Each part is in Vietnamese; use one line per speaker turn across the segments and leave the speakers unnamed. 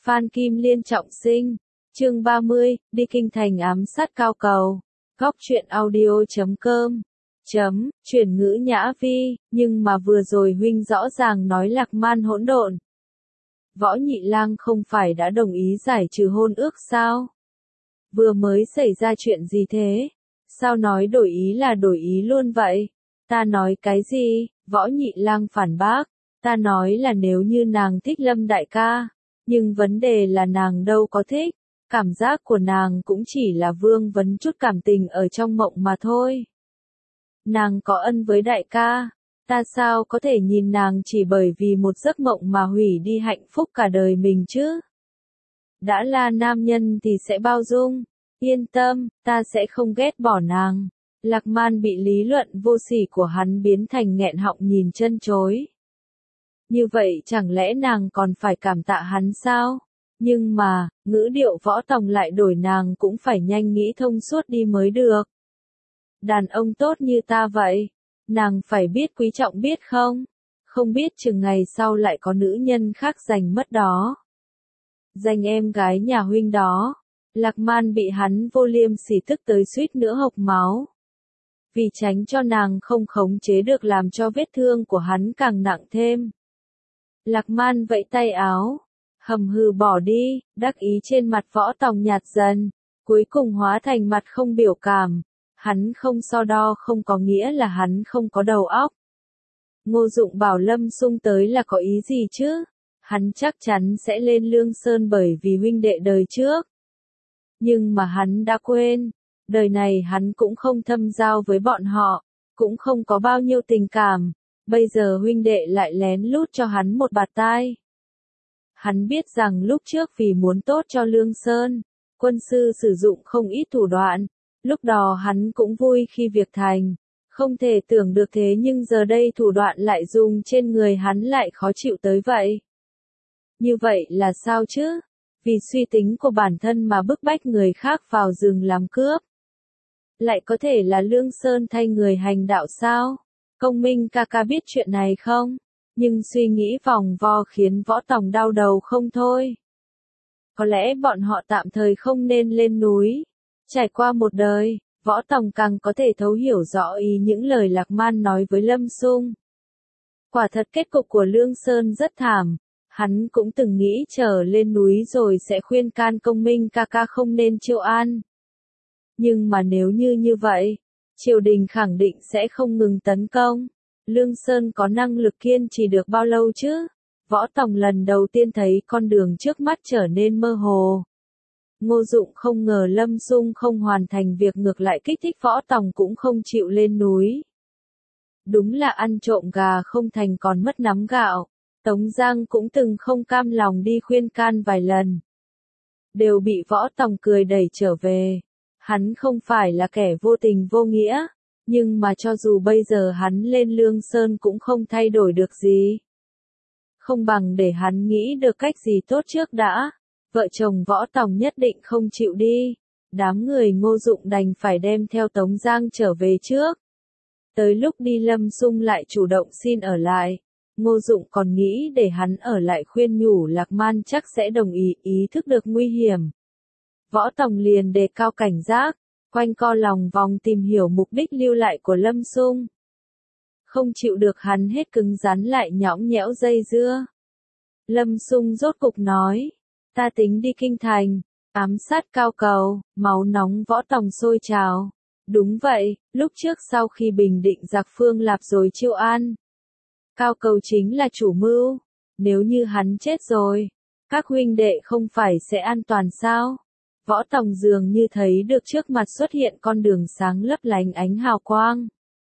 Phan Kim Liên trọng sinh. Chương 30, đi kinh thành ám sát Cao Cầu. Góc truyện audio.com. Chuyển ngữ Nhã Vi, nhưng mà vừa rồi huynh rõ ràng nói Lạc Man hỗn độn. Võ Nhị Lang không phải đã đồng ý giải trừ hôn ước sao? Vừa mới xảy ra chuyện gì thế? Sao nói đổi ý là đổi ý luôn vậy? Ta nói cái gì? Võ Nhị Lang phản bác. Ta nói là nếu như nàng thích Lâm đại ca. Nhưng vấn đề là nàng đâu có thích. Cảm giác của nàng cũng chỉ là vương vấn chút cảm tình ở trong mộng mà thôi. Nàng có ân với đại ca. Ta sao có thể nhìn nàng chỉ bởi vì một giấc mộng mà hủy đi hạnh phúc cả đời mình chứ? Đã là nam nhân thì sẽ bao dung. Yên tâm, ta sẽ không ghét bỏ nàng. Lạc Man bị lý luận vô sỉ của hắn biến thành nghẹn họng nhìn chân chối. Như vậy chẳng lẽ nàng còn phải cảm tạ hắn sao? Nhưng mà, ngữ điệu Võ Tòng lại đổi, nàng cũng phải nhanh nghĩ thông suốt đi mới được. Đàn ông tốt như ta vậy, nàng phải biết quý trọng biết không? Không biết chừng ngày sau lại có nữ nhân khác giành mất đó. Giành em gái nhà huynh đó. Lạc Man bị hắn vô liêm sỉ tức tới suýt nữa hộc máu. Vì tránh cho nàng không khống chế được làm cho vết thương của hắn càng nặng thêm. Lạc Man vẫy tay áo. Hầm hừ bỏ đi, đắc ý trên mặt Võ Tòng nhạt dần, cuối cùng hóa thành mặt không biểu cảm. Hắn không so đo không có nghĩa là hắn không có đầu óc. Ngô Dụng bảo Lâm Xung tới là có ý gì chứ? Hắn chắc chắn sẽ lên Lương Sơn bởi vì huynh đệ đời trước. Nhưng mà hắn đã quên, đời này hắn cũng không thâm giao với bọn họ, cũng không có bao nhiêu tình cảm, bây giờ huynh đệ lại lén lút cho hắn một bạt tai. Hắn biết rằng lúc trước vì muốn tốt cho Lương Sơn, quân sư sử dụng không ít thủ đoạn, lúc đó hắn cũng vui khi việc thành, không thể tưởng được thế nhưng giờ đây thủ đoạn lại dùng trên người hắn lại khó chịu tới vậy. Như vậy là sao chứ? Vì suy tính của bản thân mà bức bách người khác vào rừng làm cướp. Lại có thể là Lương Sơn thay người hành đạo sao? Công Minh ca ca biết chuyện này không? Nhưng suy nghĩ vòng vo khiến Võ Tòng đau đầu không thôi. Có lẽ bọn họ tạm thời không nên lên núi. Trải qua một đời, Võ Tòng càng có thể thấu hiểu rõ ý những lời Lạc Man nói với Lâm Xung. Quả thật kết cục của Lương Sơn rất thảm. Hắn cũng từng nghĩ trở lên núi rồi sẽ khuyên can Công Minh ca ca không nên chiêu an. Nhưng mà nếu như vậy, triều đình khẳng định sẽ không ngừng tấn công. Lương Sơn có năng lực kiên trì được bao lâu chứ? Võ Tòng lần đầu tiên thấy con đường trước mắt trở nên mơ hồ. Ngô Dụng không ngờ Lâm Xung không hoàn thành việc, ngược lại kích thích Võ Tòng cũng không chịu lên núi. Đúng là ăn trộm gà không thành còn mất nắm gạo. Tống Giang cũng từng không cam lòng đi khuyên can vài lần. Đều bị Võ Tòng cười đẩy trở về. Hắn không phải là kẻ vô tình vô nghĩa. Nhưng mà cho dù bây giờ hắn lên Lương Sơn cũng không thay đổi được gì. Không bằng để hắn nghĩ được cách gì tốt trước đã. Vợ chồng Võ Tòng nhất định không chịu đi. Đám người Ngô Dụng đành phải đem theo Tống Giang trở về trước. Tới lúc đi Lâm Xung lại chủ động xin ở lại. Ngô Dụng còn nghĩ để hắn ở lại khuyên nhủ Lạc Man chắc sẽ đồng ý, ý thức được nguy hiểm. Võ Tòng liền đề cao cảnh giác, quanh co lòng vòng tìm hiểu mục đích lưu lại của Lâm Xung. Không chịu được hắn hết cứng rắn lại nhõng nhẽo dây dưa. Lâm Xung rốt cục nói, ta tính đi kinh thành, ám sát Cao Cầu. Máu nóng Võ Tòng sôi trào. Đúng vậy, lúc trước sau khi bình định giặc Phương Lạp rồi chiêu an. Cao Cầu chính là chủ mưu, nếu như hắn chết rồi, các huynh đệ không phải sẽ an toàn sao? Võ Tòng dường như thấy được trước mặt xuất hiện con đường sáng lấp lánh ánh hào quang.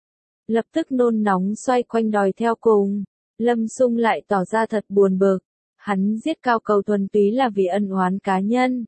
Lập tức nôn nóng xoay quanh đòi theo cùng, Lâm Xung lại tỏ ra thật buồn bực, hắn giết Cao Cầu thuần túy là vì ân oán cá nhân.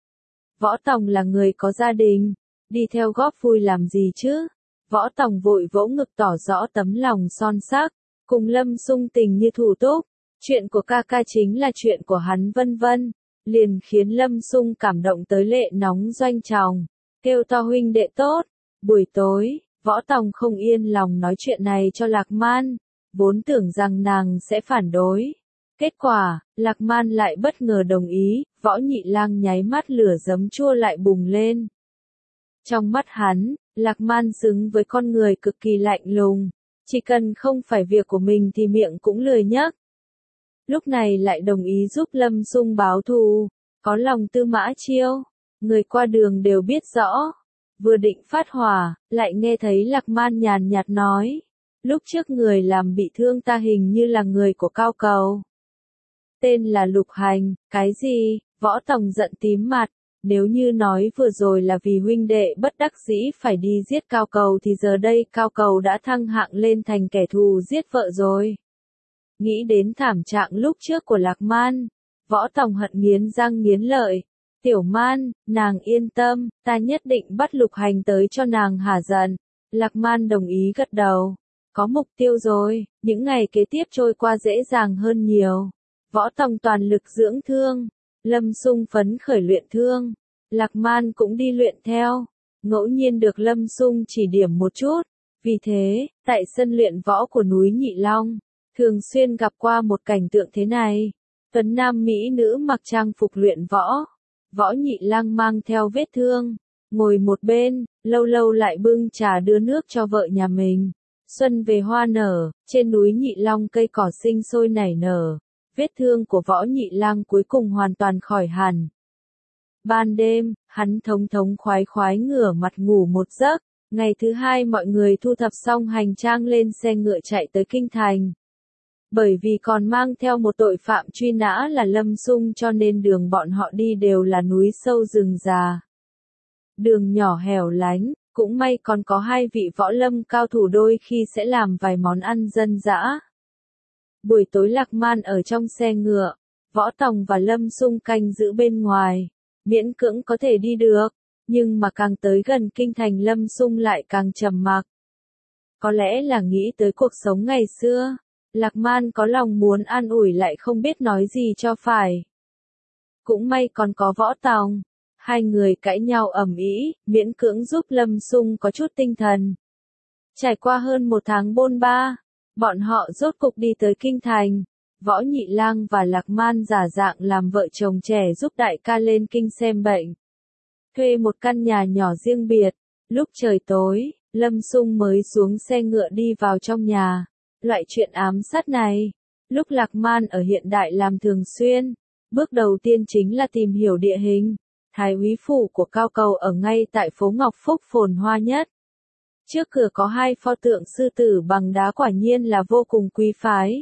Võ Tòng là người có gia đình, đi theo góp vui làm gì chứ? Võ Tòng vội vỗ ngực tỏ rõ tấm lòng son sắc. Cùng Lâm Xung tình như thủ túc, chuyện của ca ca chính là chuyện của hắn vân vân, liền khiến Lâm Xung cảm động tới lệ nóng doanh tròng, kêu to huynh đệ tốt. Buổi tối, Võ Tòng không yên lòng nói chuyện này cho Lạc Man, vốn tưởng rằng nàng sẽ phản đối, Kết quả, Lạc Man lại bất ngờ đồng ý, Võ Nhị Lang nháy mắt lửa giấm chua lại bùng lên. Trong mắt hắn, Lạc Man xứng với con người cực kỳ lạnh lùng, chỉ cần không phải việc của mình thì miệng cũng lười nhắc. Lúc này lại đồng ý giúp Lâm Xung báo thù, có lòng Tư Mã Chiêu, người qua đường đều biết rõ. Vừa định phát hỏa, lại nghe thấy Lạc Man nhàn nhạt nói, lúc trước người làm bị thương ta hình như là người của Cao Cầu. Tên là Lục Hành, cái gì? Võ Tòng giận tím mặt, nếu như nói vừa rồi là vì huynh đệ bất đắc dĩ phải đi giết Cao Cầu thì giờ đây Cao Cầu đã thăng hạng lên thành kẻ thù giết vợ rồi. Nghĩ đến thảm trạng lúc trước của Lạc Man, Võ Tòng hận nghiến răng nghiến lợi. Tiểu Man, nàng yên tâm, ta nhất định bắt Lục Hành tới cho nàng hả giận. Lạc Man đồng ý gật đầu. Có mục tiêu rồi, những ngày kế tiếp trôi qua dễ dàng hơn nhiều. Võ Tòng toàn lực dưỡng thương, Lâm Xung phấn khởi luyện thương, Lạc Man cũng đi luyện theo, ngẫu nhiên được Lâm Xung chỉ điểm một chút. Vì thế, tại sân luyện võ của núi Nhị Long, thường xuyên gặp qua một cảnh tượng thế này. Tuấn nam mỹ nữ mặc trang phục luyện võ, Võ Nhị Lang mang theo vết thương, ngồi một bên, lâu lâu lại bưng trà đưa nước cho vợ nhà mình. Xuân về hoa nở, trên núi Nhị Long cây cỏ sinh sôi nảy nở, vết thương của Võ Nhị Lang cuối cùng hoàn toàn khỏi hẳn. Ban đêm, hắn thống khoái khoái ngửa mặt ngủ một giấc, ngày thứ hai mọi người thu thập xong hành trang lên xe ngựa chạy tới Kinh Thành. Bởi vì còn mang theo một tội phạm truy nã là Lâm Xung cho nên đường bọn họ đi đều là núi sâu rừng già. Đường nhỏ hẻo lánh, cũng may còn có hai vị võ lâm cao thủ đôi khi sẽ làm vài món ăn dân dã. Buổi tối Lạc Man ở trong xe ngựa, Võ Tòng và Lâm Xung canh giữ bên ngoài, miễn cưỡng có thể đi được, nhưng mà càng tới gần Kinh Thành Lâm Xung lại càng trầm mặc. Có lẽ là nghĩ tới cuộc sống ngày xưa. Lạc Man có lòng muốn an ủi lại không biết nói gì cho phải. Cũng may còn có Võ Tòng. Hai người cãi nhau ầm ĩ, miễn cưỡng giúp Lâm Xung có chút tinh thần. Trải qua hơn một tháng bôn ba, bọn họ rốt cục đi tới Kinh Thành. Võ Nhị Lang và Lạc Man giả dạng làm vợ chồng trẻ giúp đại ca lên kinh xem bệnh. Thuê một căn nhà nhỏ riêng biệt. Lúc trời tối, Lâm Xung mới xuống xe ngựa đi vào trong nhà. Loại chuyện ám sát này, lúc Lạc Man ở hiện đại làm thường xuyên, bước đầu tiên chính là tìm hiểu địa hình. Thái úy phủ của Cao Cầu ở ngay tại phố Ngọc Phúc phồn hoa nhất. Trước cửa có hai pho tượng sư tử bằng đá quả nhiên là vô cùng quý phái.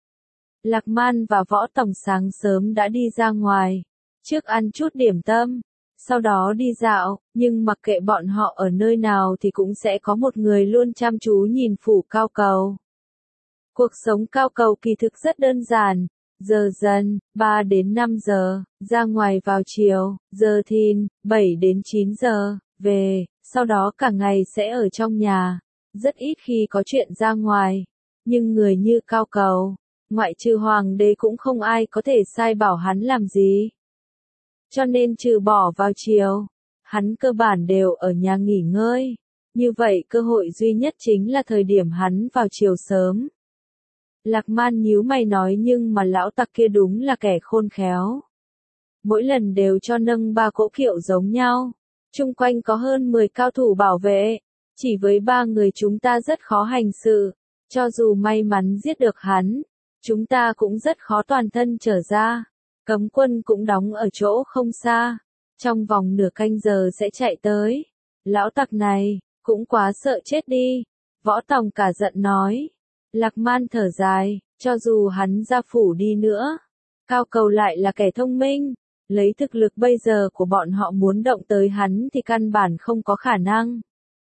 Lạc Man và Võ Tòng sáng sớm đã đi ra ngoài, trước ăn chút điểm tâm, sau đó đi dạo, nhưng mặc kệ bọn họ ở nơi nào thì cũng sẽ có một người luôn chăm chú nhìn phủ Cao Cầu. Cuộc sống Cao Cầu kỳ thực rất đơn giản, giờ dần, 3 đến 5 giờ, ra ngoài vào chiều, giờ thìn, 7 đến 9 giờ, về, sau đó cả ngày sẽ ở trong nhà, rất ít khi có chuyện ra ngoài, nhưng người như Cao Cầu, ngoại trừ hoàng đế cũng không ai có thể sai bảo hắn làm gì. Cho nên trừ bỏ vào chiều, hắn cơ bản đều ở nhà nghỉ ngơi, như vậy cơ hội duy nhất chính là thời điểm hắn vào chiều sớm. Lạc Man nhíu mày nói nhưng mà lão tặc kia đúng là kẻ khôn khéo. Mỗi lần đều cho nâng 3 cỗ kiệu giống nhau. Chung quanh có hơn 10 cao thủ bảo vệ. Chỉ với 3 người chúng ta rất khó hành sự. Cho dù may mắn giết được hắn, chúng ta cũng rất khó toàn thân trở ra. Cấm quân cũng đóng ở chỗ không xa. Trong vòng nửa canh giờ sẽ chạy tới. Lão tặc này, cũng quá sợ chết đi. Võ Tòng cả giận nói. Lạc Man thở dài, cho dù hắn ra phủ đi nữa, Cao Cầu lại là kẻ thông minh, lấy thực lực bây giờ của bọn họ muốn động tới hắn thì căn bản không có khả năng.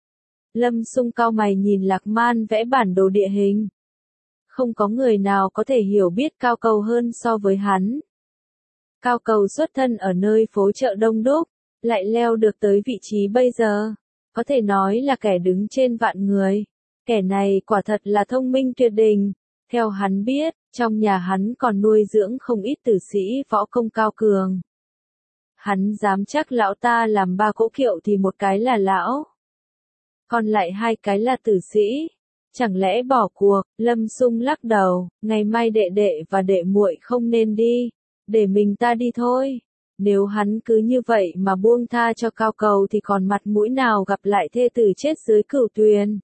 Lâm Xung cau mày nhìn Lạc Man vẽ bản đồ địa hình. Không có người nào có thể hiểu biết Cao Cầu hơn so với hắn. Cao Cầu xuất thân ở nơi phố chợ đông đúc, lại leo được tới vị trí bây giờ, có thể nói là kẻ đứng trên vạn người. Kẻ này quả thật là thông minh tuyệt đỉnh. Theo hắn biết, trong nhà hắn còn nuôi dưỡng không ít tử sĩ võ công cao cường. Hắn dám chắc lão ta làm 3 cỗ kiệu thì một cái là lão, còn lại 2 cái là tử sĩ. Chẳng lẽ bỏ cuộc? Lâm Sung lắc đầu, ngày mai đệ đệ và đệ muội không nên đi, để mình ta đi thôi. Nếu hắn cứ như vậy mà buông tha cho Cao Cầu thì còn mặt mũi nào gặp lại thê tử chết dưới cửu tuyền.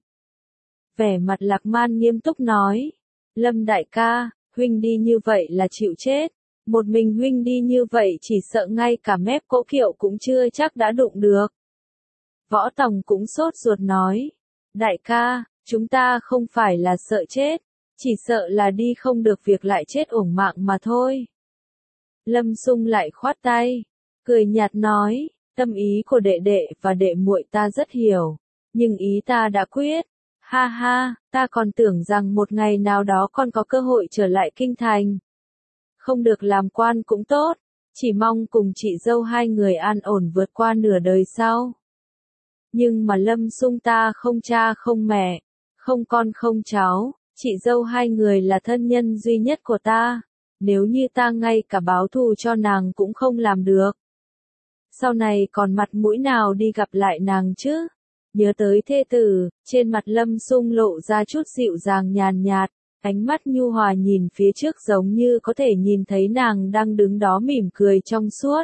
Vẻ mặt Lạc Man nghiêm túc nói, Lâm đại ca, huynh đi như vậy là chịu chết. Một mình huynh đi như vậy chỉ sợ ngay cả mép cỗ kiệu cũng chưa chắc đã đụng được. Võ Tòng cũng sốt ruột nói, đại ca, chúng ta không phải là sợ chết, chỉ sợ là đi không được việc lại chết uổng mạng mà thôi. Lâm Sung lại khoát tay, cười nhạt nói, tâm ý của đệ đệ và đệ muội ta rất hiểu, nhưng ý ta đã quyết. Ha ha, ta còn tưởng rằng một ngày nào đó con có cơ hội trở lại kinh thành. Không được làm quan cũng tốt, chỉ mong cùng chị dâu hai người an ổn vượt qua nửa đời sau. Nhưng mà Lâm Sung ta không cha không mẹ, không con không cháu, chị dâu hai người là thân nhân duy nhất của ta. Nếu như ta ngay cả báo thù cho nàng cũng không làm được, sau này còn mặt mũi nào đi gặp lại nàng chứ? Nhớ tới thê tử, trên mặt Lâm Sung lộ ra chút dịu dàng nhàn nhạt, ánh mắt nhu hòa nhìn phía trước giống như có thể nhìn thấy nàng đang đứng đó mỉm cười trong suốt.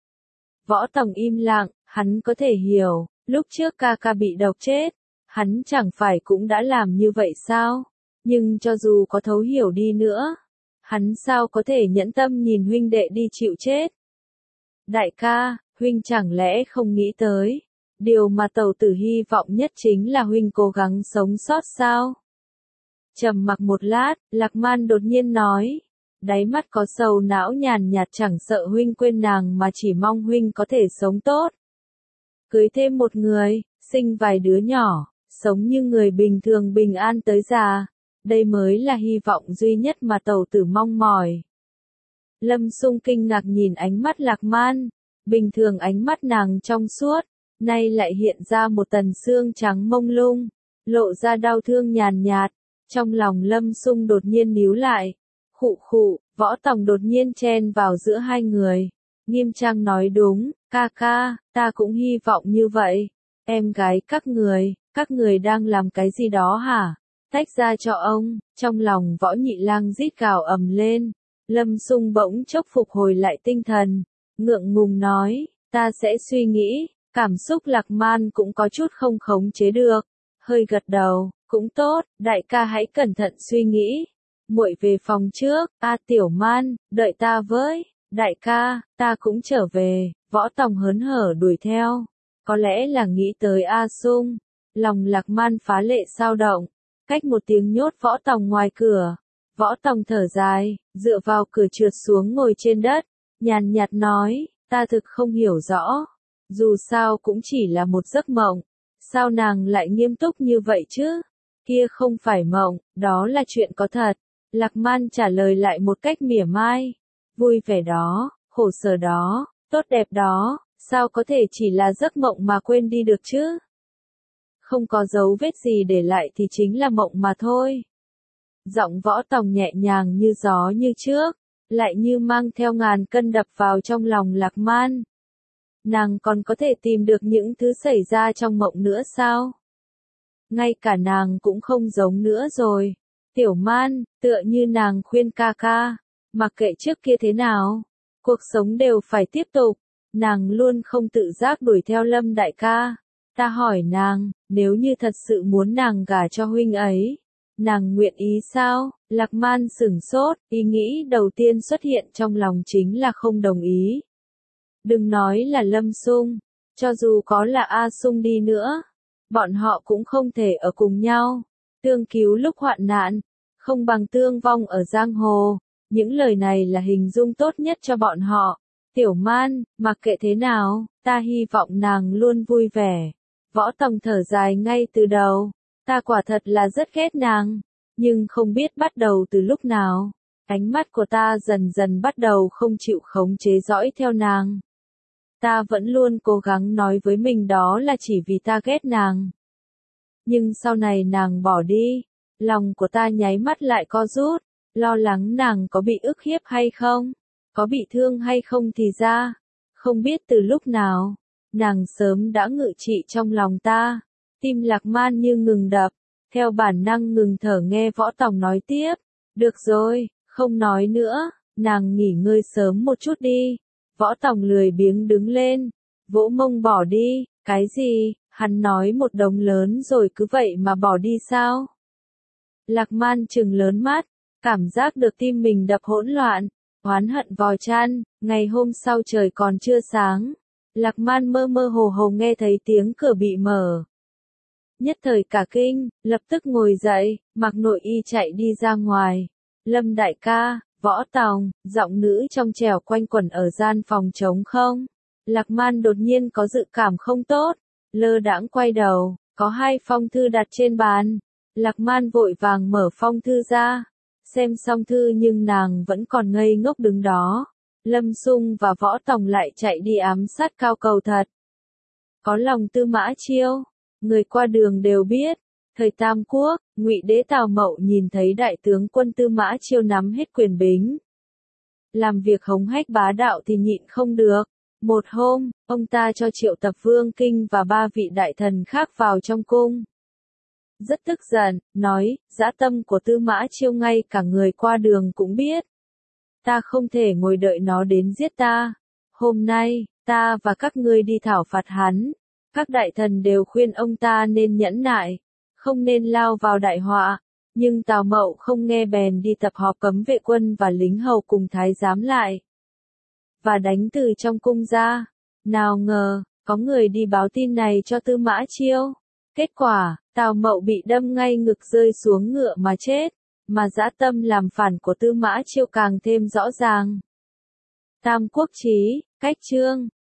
Võ Tòng im lặng, hắn có thể hiểu, lúc trước ca ca bị độc chết, hắn chẳng phải cũng đã làm như vậy sao? Nhưng cho dù có thấu hiểu đi nữa, hắn sao có thể nhẫn tâm nhìn huynh đệ đi chịu chết? Đại ca, huynh chẳng lẽ không nghĩ tới, điều mà tẩu tử hy vọng nhất chính là huynh cố gắng sống sót sao? Trầm mặc một lát, Lạc Man đột nhiên nói, đáy mắt có sầu não nhàn nhạt, chẳng sợ huynh quên nàng mà chỉ mong huynh có thể sống tốt. Cưới thêm một người, sinh vài đứa nhỏ, sống như người bình thường bình an tới già. Đây mới là hy vọng duy nhất mà tẩu tử mong mỏi. Lâm Sung kinh ngạc nhìn ánh mắt Lạc Man, bình thường ánh mắt nàng trong suốt, nay lại hiện ra một tầng xương trắng mông lung, lộ ra đau thương nhàn nhạt. Trong lòng Lâm Sung đột nhiên níu lại, khụ khụ, Võ Tòng đột nhiên chen vào giữa hai người, nghiêm trang nói đúng, ca ca, ta cũng hy vọng như vậy. Em gái các người đang làm cái gì đó hả? Tách ra cho ông. Trong lòng Võ Nhị Lang rít gào ầm lên. Lâm Sung bỗng chốc phục hồi lại tinh thần, ngượng ngùng nói, ta sẽ suy nghĩ. Cảm xúc Lạc Man cũng có chút không khống chế được, hơi gật đầu, cũng tốt, đại ca hãy cẩn thận suy nghĩ. Muội về phòng trước, Tiểu Man, đợi ta với. Đại ca, ta cũng trở về. Võ Tòng hớn hở đuổi theo, có lẽ là nghĩ tới A Sung. Lòng Lạc Man phá lệ dao động. Cách một tiếng nhốt Võ Tòng ngoài cửa, Võ Tòng thở dài, dựa vào cửa trượt xuống ngồi trên đất, nhàn nhạt nói, ta thực không hiểu rõ, dù sao cũng chỉ là một giấc mộng, sao nàng lại nghiêm túc như vậy chứ? Kia không phải mộng, đó là chuyện có thật. Lạc Man trả lời lại một cách mỉa mai, vui vẻ đó, khổ sở đó, tốt đẹp đó, sao có thể chỉ là giấc mộng mà quên đi được chứ? Không có dấu vết gì để lại thì chính là mộng mà thôi. Giọng Võ Tòng nhẹ nhàng như gió như trước, lại như mang theo ngàn cân đập vào trong lòng Lạc Man. Nàng còn có thể tìm được những thứ xảy ra trong mộng nữa sao? Ngay cả nàng cũng không giống nữa rồi. Tiểu Man, tựa như nàng khuyên ca ca, mặc kệ trước kia thế nào, cuộc sống đều phải tiếp tục. Nàng luôn không tự giác đuổi theo Lâm đại ca. Ta hỏi nàng, nếu như thật sự muốn nàng gả cho huynh ấy, nàng nguyện ý sao? Lạc Man sửng sốt, ý nghĩ đầu tiên xuất hiện trong lòng chính là không đồng ý. Đừng nói là Lâm Sung, cho dù có là A Sung đi nữa, bọn họ cũng không thể ở cùng nhau. Tương cứu lúc hoạn nạn, không bằng tương vong ở giang hồ. Những lời này là hình dung tốt nhất cho bọn họ. Tiểu Man, mặc kệ thế nào, ta hy vọng nàng luôn vui vẻ. Võ Tòng thở dài ngay từ đầu, ta quả thật là rất ghét nàng, nhưng không biết bắt đầu từ lúc nào, ánh mắt của ta dần dần bắt đầu không chịu khống chế dõi theo nàng. Ta vẫn luôn cố gắng nói với mình đó là chỉ vì ta ghét nàng. Nhưng sau này nàng bỏ đi, lòng của ta nháy mắt lại co rút, lo lắng nàng có bị ức hiếp hay không, có bị thương hay không thì ra, không biết từ lúc nào. Nàng sớm đã ngự trị trong lòng ta, tim Lạc Man như ngừng đập, theo bản năng ngừng thở nghe Võ Tòng nói tiếp. Được rồi, không nói nữa, nàng nghỉ ngơi sớm một chút đi. Võ Tòng lười biếng đứng lên, vỗ mông bỏ đi. Cái gì, hắn nói một đống lớn rồi cứ vậy mà bỏ đi sao? Lạc Man trừng lớn mắt, cảm giác được tim mình đập hỗn loạn, oán hận vò chăn. Ngày hôm sau trời còn chưa sáng, Lạc Man mơ mơ hồ hồ nghe thấy tiếng cửa bị mở. Nhất thời cả kinh, lập tức ngồi dậy, mặc nội y chạy đi ra ngoài. Lâm đại ca, Võ Tòng, giọng nữ trong trẻo quanh quẩn ở gian phòng trống không. Lạc Man đột nhiên có dự cảm không tốt, lơ đãng quay đầu, có 2 phong thư đặt trên bàn. Lạc Man vội vàng mở phong thư ra, xem xong thư nhưng nàng vẫn còn ngây ngốc đứng đó. Lâm Sung và Võ Tòng lại chạy đi ám sát Cao Cầu thật. Có lòng Tư Mã Chiêu, người qua đường đều biết. Thời Tam Quốc, Ngụy đế Tào Mậu nhìn thấy đại tướng quân Tư Mã Chiêu nắm hết quyền bính, làm việc hống hách bá đạo thì nhịn không được. Một hôm, ông ta cho triệu tập Vương Kinh và 3 vị đại thần khác vào trong cung. Rất tức giận, nói, dã tâm của Tư Mã Chiêu ngay cả người qua đường cũng biết. Ta không thể ngồi đợi nó đến giết ta. Hôm nay, ta và các ngươi đi thảo phạt hắn. Các đại thần đều khuyên ông ta nên nhẫn nại, không nên lao vào đại họa. Nhưng Tào Mậu không nghe bèn đi tập họp cấm vệ quân và lính hầu cùng thái giám lại. Và đánh từ trong cung ra. Nào ngờ, có người đi báo tin này cho Tư Mã Chiêu. Kết quả, Tào Mậu bị đâm ngay ngực rơi xuống ngựa mà chết. Mà dã tâm làm phản của Tư Mã Chiêu càng thêm rõ ràng. Tam Quốc Chí, cách chương.